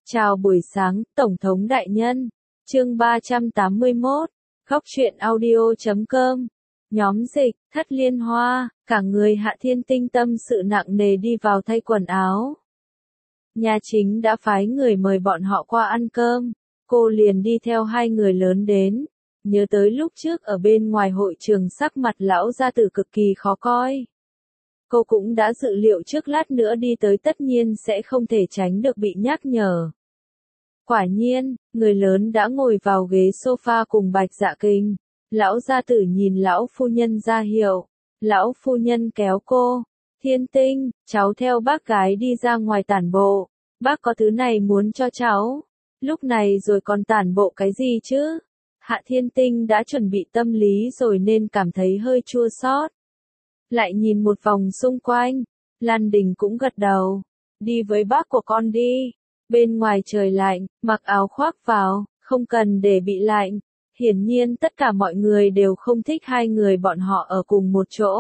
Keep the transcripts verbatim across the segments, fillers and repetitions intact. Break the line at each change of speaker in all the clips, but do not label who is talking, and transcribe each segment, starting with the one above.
Chào buổi sáng, Tổng thống đại nhân. Chương ba trăm tám mươi mốt. Góc truyện audio chấm com. Nhóm dịch, Thất Liên Hoa, cả người Hạ Thiên Tinh tâm sự nặng nề đi vào thay quần áo. Nhà chính đã phái người mời bọn họ qua ăn cơm, cô liền đi theo hai người lớn đến. Nhớ tới lúc trước ở bên ngoài hội trường sắc mặt lão gia tử cực kỳ khó coi. Cô cũng đã dự liệu trước lát nữa đi tới tất nhiên sẽ không thể tránh được bị nhắc nhở. Quả nhiên, người lớn đã ngồi vào ghế sofa cùng Bạch Dạ Kình. Lão gia tử nhìn lão phu nhân ra hiệu. Lão phu nhân kéo cô. Thiên Tinh, cháu theo bác gái đi ra ngoài tản bộ. Bác có thứ này muốn cho cháu. Lúc này rồi còn tản bộ cái gì chứ? Hạ Thiên Tinh đã chuẩn bị tâm lý rồi nên cảm thấy hơi chua xót. Lại nhìn một vòng xung quanh. Lan Đình cũng gật đầu. Đi với bác của con đi. Bên ngoài trời lạnh, mặc áo khoác vào, không cần để bị lạnh. Hiển nhiên tất cả mọi người đều không thích hai người bọn họ ở cùng một chỗ.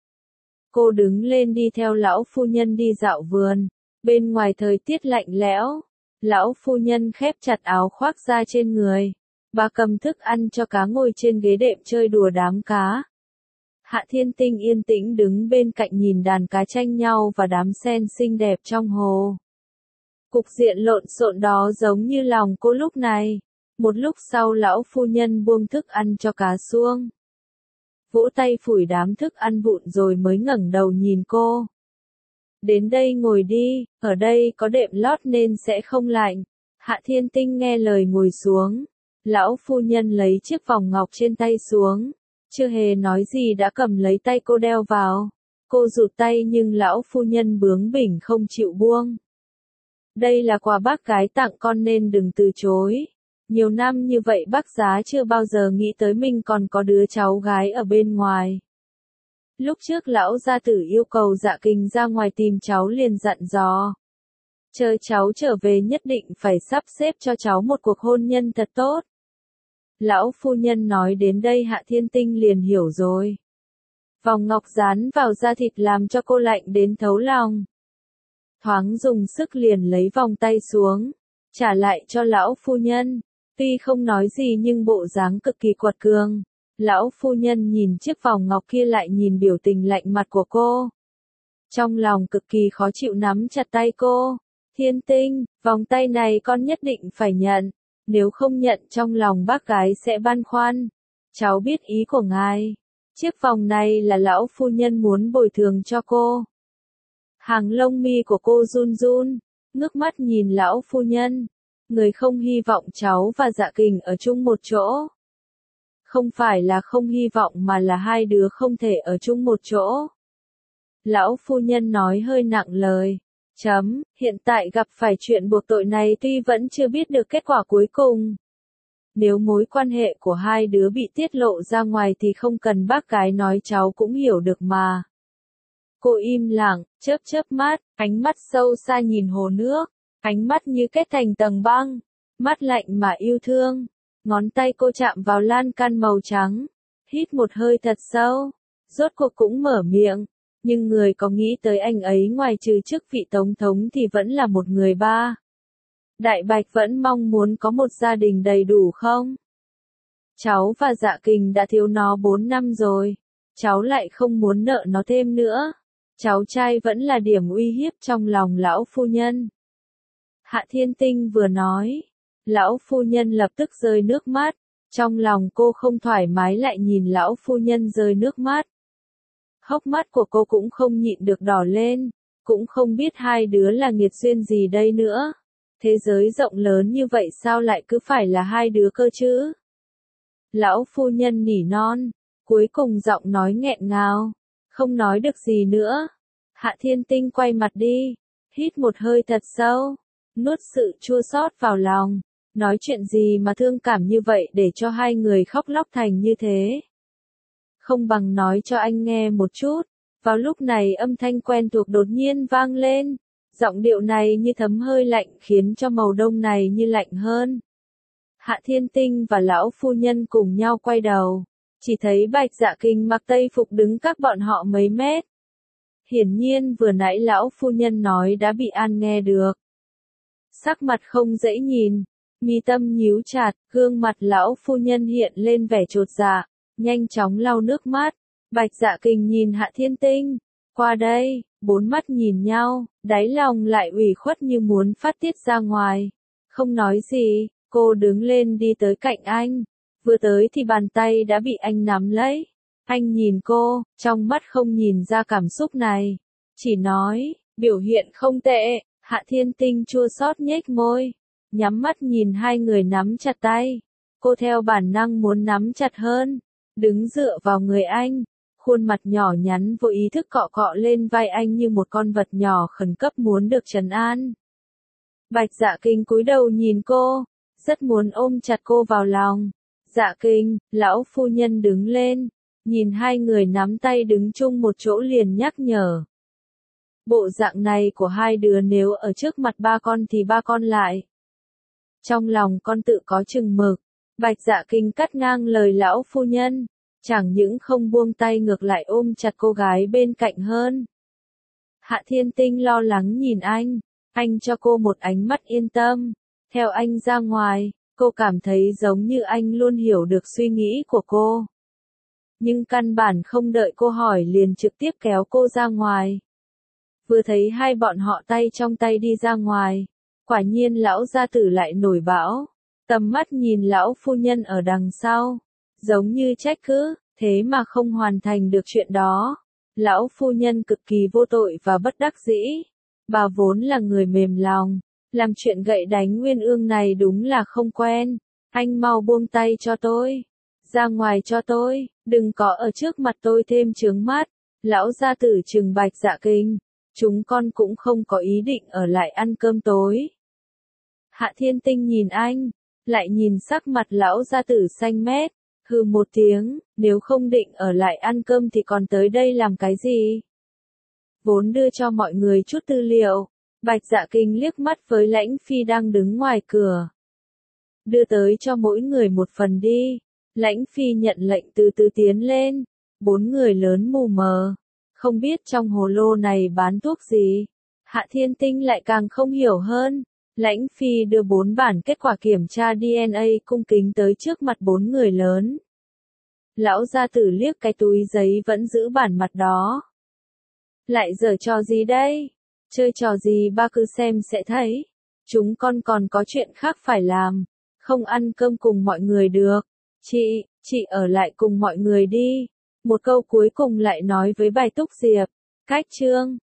Cô đứng lên đi theo lão phu nhân đi dạo vườn. Bên ngoài thời tiết lạnh lẽo. Lão phu nhân khép chặt áo khoác ra trên người. Bà cầm thức ăn cho cá ngồi trên ghế đệm chơi đùa đám cá. Hạ Thiên Tinh yên tĩnh đứng bên cạnh nhìn đàn cá tranh nhau và đám sen xinh đẹp trong hồ. Cục diện lộn xộn đó giống như lòng cô lúc này. Một lúc sau lão phu nhân buông thức ăn cho cá xuống. Vỗ tay phủi đám thức ăn vụn rồi mới ngẩng đầu nhìn cô. Đến đây ngồi đi, ở đây có đệm lót nên sẽ không lạnh. Hạ Thiên Tinh nghe lời ngồi xuống. Lão phu nhân lấy chiếc vòng ngọc trên tay xuống. Chưa hề nói gì đã cầm lấy tay cô đeo vào. Cô rụt tay nhưng lão phu nhân bướng bỉnh không chịu buông. Đây là quà bác gái tặng con nên đừng từ chối. Nhiều năm như vậy bác giá chưa bao giờ nghĩ tới mình còn có đứa cháu gái ở bên ngoài. Lúc trước lão gia tử yêu cầu Dạ Kình ra ngoài tìm cháu liền dặn dò. Chờ cháu trở về nhất định phải sắp xếp cho cháu một cuộc hôn nhân thật tốt. Lão phu nhân nói đến đây Hạ Thiên Tinh liền hiểu rồi. Vòng ngọc dán vào da thịt làm cho cô lạnh đến thấu lòng. Thoáng dùng sức liền lấy vòng tay xuống, trả lại cho lão phu nhân. Tuy không nói gì nhưng bộ dáng cực kỳ quật cường. Lão phu nhân nhìn chiếc vòng ngọc kia lại nhìn biểu tình lạnh mặt của cô. Trong lòng cực kỳ khó chịu nắm chặt tay cô. Thiên Tinh, vòng tay này con nhất định phải nhận. Nếu không nhận trong lòng bác gái sẽ băn khoăn. Cháu biết ý của ngài. Chiếc vòng này là lão phu nhân muốn bồi thường cho cô. Hàng lông mi của cô run run, ngước mắt nhìn lão phu nhân. Người không hy vọng cháu và Dạ Kình ở chung một chỗ. Không phải là không hy vọng mà là hai đứa không thể ở chung một chỗ. Lão phu nhân nói hơi nặng lời. Chấm, hiện tại gặp phải chuyện buộc tội này tuy vẫn chưa biết được kết quả cuối cùng. Nếu mối quan hệ của hai đứa bị tiết lộ ra ngoài thì không cần bác gái nói cháu cũng hiểu được mà. Cô im lặng, chớp chớp mắt, ánh mắt sâu xa nhìn hồ nước, ánh mắt như kết thành tầng băng, mắt lạnh mà yêu thương. Ngón tay cô chạm vào lan can màu trắng, hít một hơi thật sâu, rốt cuộc cũng mở miệng, nhưng người có nghĩ tới anh ấy ngoài trừ chức vị tổng thống thì vẫn là một người ba. Đại Bạch vẫn mong muốn có một gia đình đầy đủ không? Cháu và Dạ Kình đã thiếu nó bốn năm rồi, cháu lại không muốn nợ nó thêm nữa. Cháu trai vẫn là điểm uy hiếp trong lòng lão phu nhân. Hạ Thiên Tinh vừa nói, lão phu nhân lập tức rơi nước mắt, trong lòng cô không thoải mái lại nhìn lão phu nhân rơi nước mắt. Hốc mắt của cô cũng không nhịn được đỏ lên, cũng không biết hai đứa là nghiệt duyên gì đây nữa. Thế giới rộng lớn như vậy sao lại cứ phải là hai đứa cơ chứ? Lão phu nhân nỉ non, cuối cùng giọng nói nghẹn ngào. Không nói được gì nữa. Hạ Thiên Tinh quay mặt đi. Hít một hơi thật sâu. Nuốt sự chua xót vào lòng. Nói chuyện gì mà thương cảm như vậy để cho hai người khóc lóc thành như thế. Không bằng nói cho anh nghe một chút. Vào lúc này âm thanh quen thuộc đột nhiên vang lên. Giọng điệu này như thấm hơi lạnh khiến cho màu đông này như lạnh hơn. Hạ Thiên Tinh và lão phu nhân cùng nhau quay đầu. Chỉ thấy Bạch Dạ Kình mặc tây phục đứng cách bọn họ mấy mét. Hiển nhiên vừa nãy lão phu nhân nói đã bị An nghe được. sắc mặt không dễ nhìn, mi tâm nhíu chặt, gương mặt lão phu nhân hiện lên vẻ chột dạ, nhanh chóng lau nước mắt. Bạch Dạ Kình nhìn Hạ Thiên Tinh, qua đây, bốn mắt nhìn nhau, đáy lòng lại ủy khuất như muốn phát tiết ra ngoài. Không nói gì, cô đứng lên đi tới cạnh anh, vừa tới thì bàn tay đã bị anh nắm lấy. Anh nhìn cô, trong mắt không nhìn ra cảm xúc này, chỉ nói, biểu hiện không tệ. Hạ Thiên Tinh chua xót nhếch môi, nhắm mắt nhìn hai người nắm chặt tay. Cô theo bản năng muốn nắm chặt hơn, đứng dựa vào người anh, khuôn mặt nhỏ nhắn vô ý thức cọ cọ lên vai anh như một con vật nhỏ khẩn cấp muốn được trấn an. Bạch Dạ Kình cúi đầu nhìn cô, rất muốn ôm chặt cô vào lòng. Dạ Kình, lão phu nhân đứng lên, nhìn hai người nắm tay đứng chung một chỗ liền nhắc nhở. Bộ dạng này của hai đứa nếu ở trước mặt ba con thì ba con lại. Trong lòng con tự có chừng mực. Bạch Dạ Kình cắt ngang lời lão phu nhân, chẳng những không buông tay ngược lại ôm chặt cô gái bên cạnh hơn. Hạ Thiên Tinh lo lắng nhìn anh, anh cho cô một ánh mắt yên tâm. Theo anh ra ngoài, cô cảm thấy giống như anh luôn hiểu được suy nghĩ của cô. Nhưng căn bản không đợi cô hỏi liền trực tiếp kéo cô ra ngoài. Vừa thấy hai bọn họ tay trong tay đi ra ngoài, quả nhiên lão gia tử lại nổi bão, tầm mắt nhìn lão phu nhân ở đằng sau, giống như trách cứ, thế mà không hoàn thành được chuyện đó. Lão phu nhân cực kỳ vô tội và bất đắc dĩ, bà vốn là người mềm lòng, làm chuyện gậy đánh uyên ương này đúng là không quen. Anh mau buông tay cho tôi, ra ngoài cho tôi, đừng có ở trước mặt tôi thêm chướng mắt. Lão gia tử trừng Bạch Dạ Kình, chúng con cũng không có ý định ở lại ăn cơm tối. Hạ Thiên Tinh nhìn anh, lại nhìn sắc mặt lão gia tử xanh mét, hừ một tiếng, nếu không định ở lại ăn cơm thì còn tới đây làm cái gì? Vốn đưa cho mọi người chút tư liệu, Bạch Dạ Kình liếc mắt với Lãnh Phi đang đứng ngoài cửa. Đưa tới cho mỗi người một phần đi. Lãnh Phi nhận lệnh từ từ tiến lên, bốn người lớn mù mờ, không biết trong hồ lô này bán thuốc gì. Hạ Thiên Tinh lại càng không hiểu hơn. Lãnh Phi đưa bốn bản kết quả kiểm tra đê en a cung kính tới trước mặt bốn người lớn. Lão gia tử liếc cái túi giấy vẫn giữ bản mặt đó. Lại giở trò gì đây? Chơi trò gì ba cứ xem sẽ thấy. Chúng con còn có chuyện khác phải làm, không ăn cơm cùng mọi người được. Chị, chị ở lại cùng mọi người đi. Một câu cuối cùng lại nói với Bài Túc Diệp. Cách chương